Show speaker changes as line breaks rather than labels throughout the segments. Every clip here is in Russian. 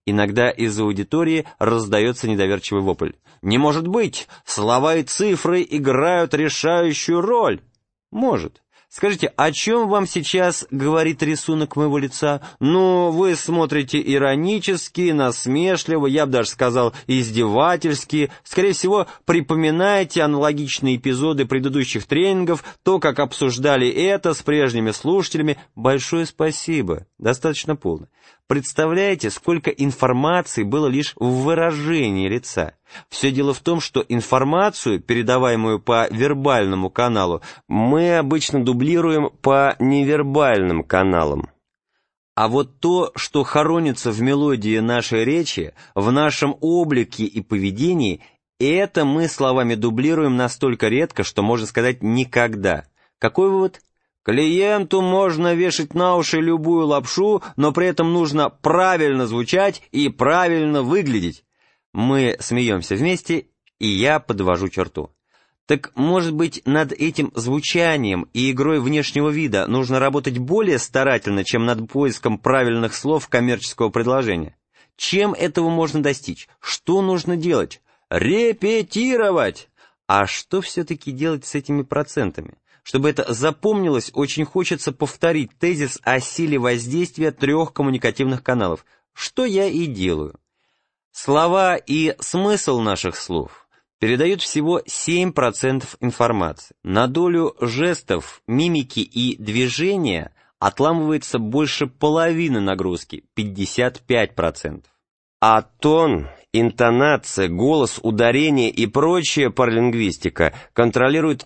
Иногда из аудитории раздается недоверчивый вопль. «Не может быть! Слова и цифры играют решающую роль!» Может. Скажите, о чем вам сейчас говорит рисунок моего лица? Ну, вы смотрите иронически, насмешливо, я бы даже сказал, издевательски. Скорее всего, припоминаете аналогичные эпизоды предыдущих тренингов, то, как обсуждали это с прежними слушателями. Большое спасибо. Достаточно полно. Представляете, сколько информации было лишь в выражении лица? Все дело в том, что информацию, передаваемую по вербальному каналу, мы обычно дублируем по невербальным каналам. А вот то, что хоронится в мелодии нашей речи, в нашем облике и поведении, это мы словами дублируем настолько редко, что можно сказать никогда. Какой вывод? Клиенту можно вешать на уши любую лапшу, но при этом нужно правильно звучать и правильно выглядеть. Мы смеемся вместе, и я подвожу черту. Так, может быть, над этим звучанием и игрой внешнего вида нужно работать более старательно, чем над поиском правильных слов коммерческого предложения? Чем этого можно достичь? Что нужно делать? Репетировать! А что все-таки делать с этими процентами? Чтобы это запомнилось, очень хочется повторить тезис о силе воздействия 3 коммуникативных каналов, что я и делаю. Слова и смысл наших слов передают всего 7% информации. На долю жестов, мимики и движения отламывается больше половины нагрузки, 55%. А тон, интонация, голос, ударение и прочая паралингвистика контролируют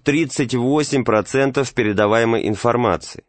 38% передаваемой информации.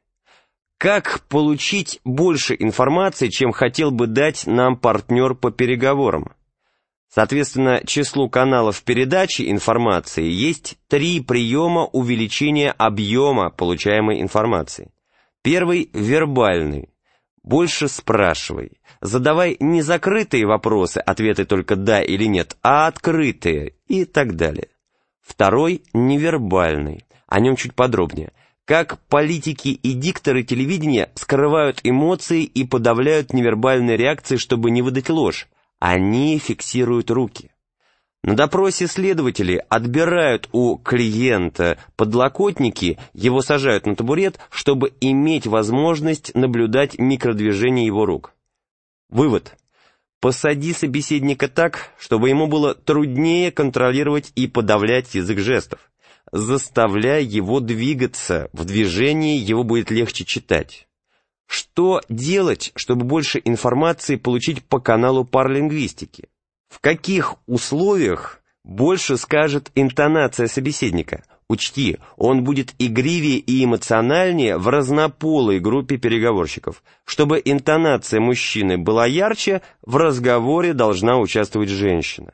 Как получить больше информации, чем хотел бы дать нам партнер по переговорам? Соответственно, числу каналов передачи информации есть 3 приема увеличения объема получаемой информации. Первый – вербальный. Больше спрашивай. Задавай не закрытые вопросы, ответы только «да» или «нет», а открытые и так далее. Второй – невербальный. О нем чуть подробнее. Как политики и дикторы телевидения скрывают эмоции и подавляют невербальные реакции, чтобы не выдать ложь. Они фиксируют руки. На допросе следователи отбирают у клиента подлокотники, его сажают на табурет, чтобы иметь возможность наблюдать микродвижение его рук. Вывод. Посади собеседника так, чтобы ему было труднее контролировать и подавлять язык жестов. Заставляй его двигаться, в движении его будет легче читать. Что делать, чтобы больше информации получить по каналу паралингвистики? В каких условиях больше скажет интонация собеседника? Учти, он будет игривее и эмоциональнее в разнополой группе переговорщиков. Чтобы интонация мужчины была ярче, в разговоре должна участвовать женщина.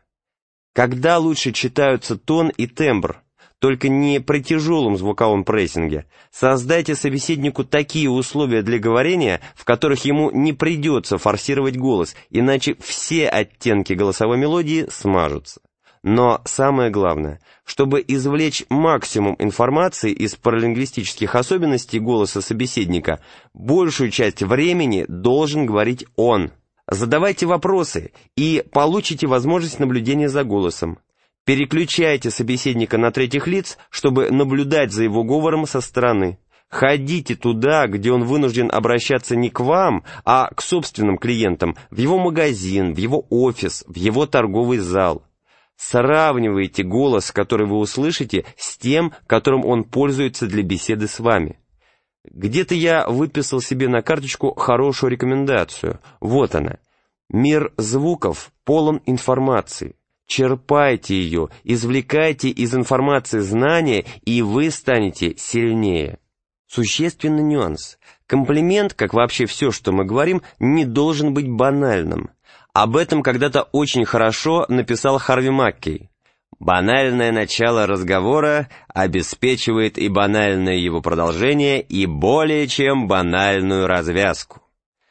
Когда лучше читаются тон и тембр? Только не при тяжелом звуковом прессинге. Создайте собеседнику такие условия для говорения, в которых ему не придется форсировать голос, иначе все оттенки голосовой мелодии смажутся. Но самое главное, чтобы извлечь максимум информации из паралингвистических особенностей голоса собеседника, большую часть времени должен говорить он. Задавайте вопросы и получите возможность наблюдения за голосом. Переключайте собеседника на третьих лиц, чтобы наблюдать за его говором со стороны. Ходите туда, где он вынужден обращаться не к вам, а к собственным клиентам, в его магазин, в его офис, в его торговый зал. Сравнивайте голос, который вы услышите, с тем, которым он пользуется для беседы с вами. Где-то я выписал себе на карточку хорошую рекомендацию. Вот она. Мир звуков полон информации. Черпайте ее, извлекайте из информации знания, и вы станете сильнее. Существенный нюанс. Комплимент, как вообще все, что мы говорим, не должен быть банальным. Об этом когда-то очень хорошо написал Харви Маккей. Банальное начало разговора обеспечивает и банальное его продолжение, и более чем банальную развязку.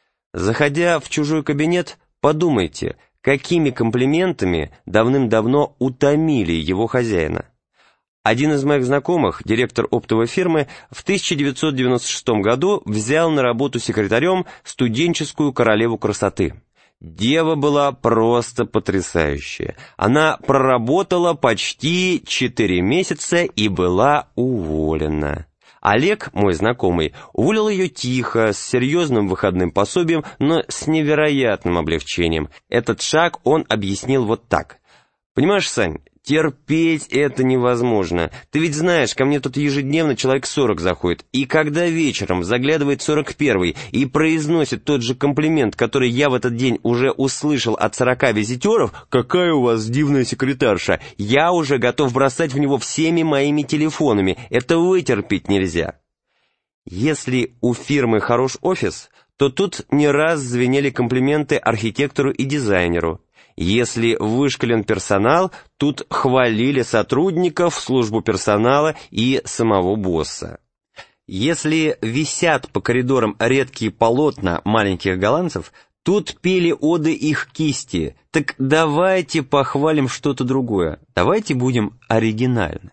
Заходя в чужой кабинет, подумайте, какими комплиментами давным-давно утомили его хозяина. Один из моих знакомых, директор оптовой фирмы, в 1996 году взял на работу секретарем студенческую королеву красоты. Дева была просто потрясающая. Она проработала почти 4 месяца и была уволена. Олег, мой знакомый, уволил ее тихо, с серьезным выходным пособием, но с невероятным облегчением. Этот шаг он объяснил вот так. «Понимаешь, Сань, терпеть это невозможно. Ты ведь знаешь, ко мне тут ежедневно человек 40 заходит, и когда вечером заглядывает 41-й и произносит тот же комплимент, который я в этот день уже услышал от 40 визитеров, «Какая у вас дивная секретарша», я уже готов бросать в него всеми моими телефонами. Это вытерпеть нельзя. Если у фирмы хорош офис, то тут не раз звенели комплименты архитектору и дизайнеру. Если вышкален персонал, тут хвалили сотрудников, службу персонала и самого босса. Если висят по коридорам редкие полотна маленьких голландцев, тут пели оды их кисти. Так давайте похвалим что-то другое. Давайте будем оригинальны.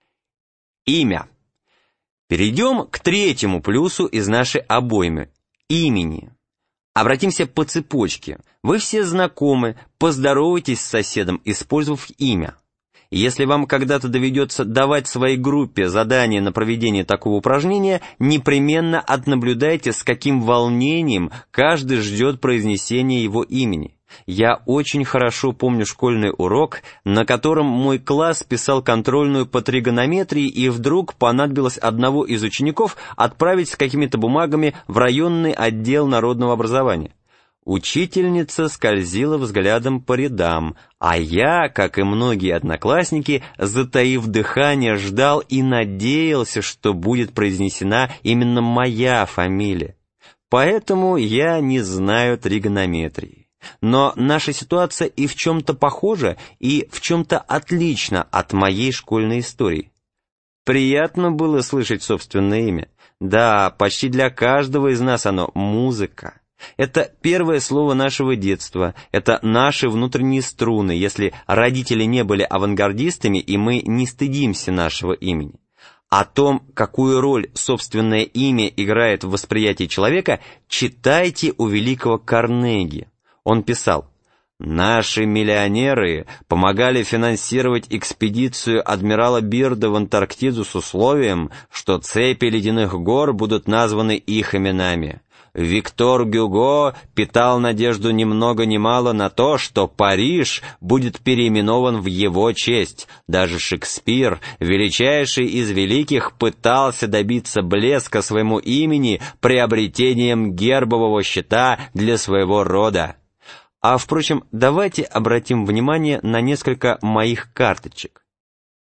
Имя. Перейдем к третьему плюсу из нашей обоймы – имени. Обратимся по цепочке. Вы все знакомы, поздоровайтесь с соседом, использовав имя. Если вам когда-то доведется давать своей группе задание на проведение такого упражнения, непременно отнаблюдайте, с каким волнением каждый ждет произнесения его имени. Я очень хорошо помню школьный урок, на котором мой класс писал контрольную по тригонометрии, и вдруг понадобилось одного из учеников отправить с какими-то бумагами в районный отдел народного образования. Учительница скользила взглядом по рядам, а я, как и многие одноклассники, затаив дыхание, ждал и надеялся, что будет произнесена именно моя фамилия. Поэтому я не знаю тригонометрии. Но наша ситуация и в чем-то похожа, и в чем-то отлична от моей школьной истории. Приятно было слышать собственное имя. Да, почти для каждого из нас оно музыка. Это первое слово нашего детства, это наши внутренние струны, если родители не были авангардистами, и мы не стыдимся нашего имени. О том, какую роль собственное имя играет в восприятии человека, читайте у великого Карнеги. Он писал: «Наши миллионеры помогали финансировать экспедицию адмирала Бирда в Антарктиду с условием, что цепи ледяных гор будут названы их именами. Виктор Гюго питал надежду ни много ни мало на то, что Париж будет переименован в его честь. Даже Шекспир, величайший из великих, пытался добиться блеска своему имени приобретением гербового щита для своего рода». А, впрочем, давайте обратим внимание на несколько моих карточек.